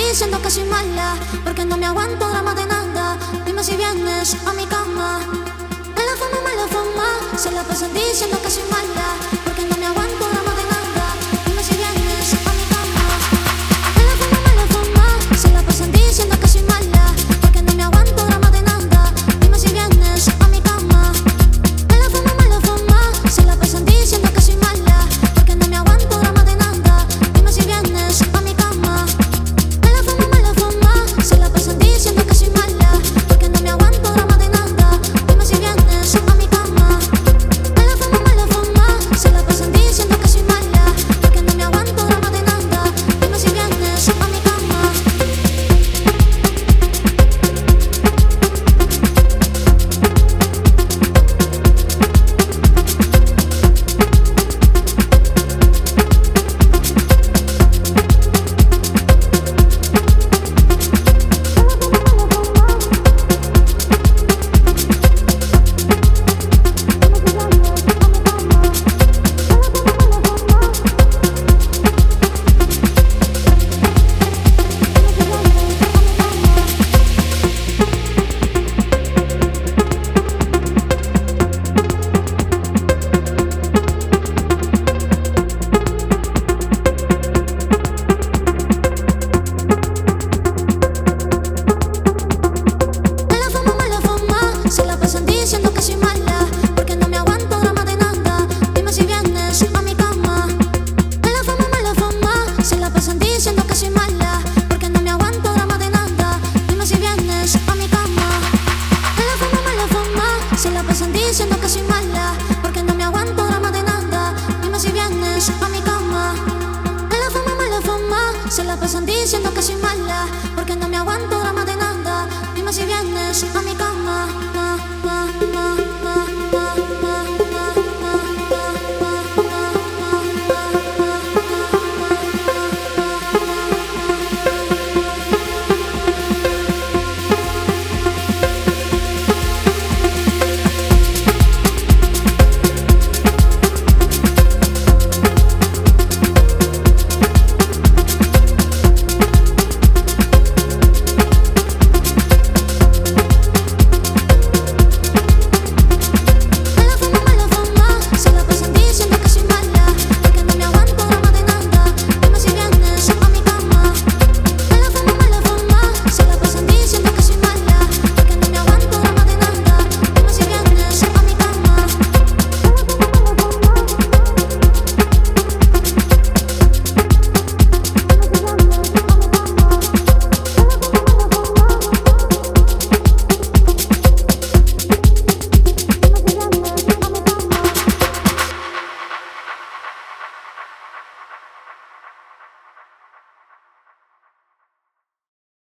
diciendo que soy mala, porque no me aguanto drama de nada. Dime si vienes a mi cama. Me la fama, se la pasan diciendo que soy mala, porque no me aguanto drama de nada. Dime si vienes a mi cama. Me la fama, se la pasan diciendo que soy mala, porque no me aguanto drama de nada. Dime si vienes a mi cama. Me la fama, se la pasan diciendo que soy mala, porque no me aguanto drama de nada. Dime si vienes a mi cama. Me la fama, se la pasan diciendo que soy mala, porque no me aguanto drama de nada. Dime si vienes a mi cama. Me la fama, se la pasan diciendo que soy mala, porque no me aguanto drama de nada. Dime si vienes a mi cama. Se la pasan diciendo que soy mala, porque no me aguanto drama de nada. Dime si vienes a mi cama. Me la fama, se la pasan diciendo que soy mala, porque no me aguanto drama de nada. Dime si vienes a mi cama. Me la fama, se la pasan diciendo que soy mala, porque no me aguanto drama de nada. Dime si vienes a mi cama. Me la fama, se la pasan diciendo que soy mala, porque no me aguanto drama de nada. Dime si vienes a mi cama.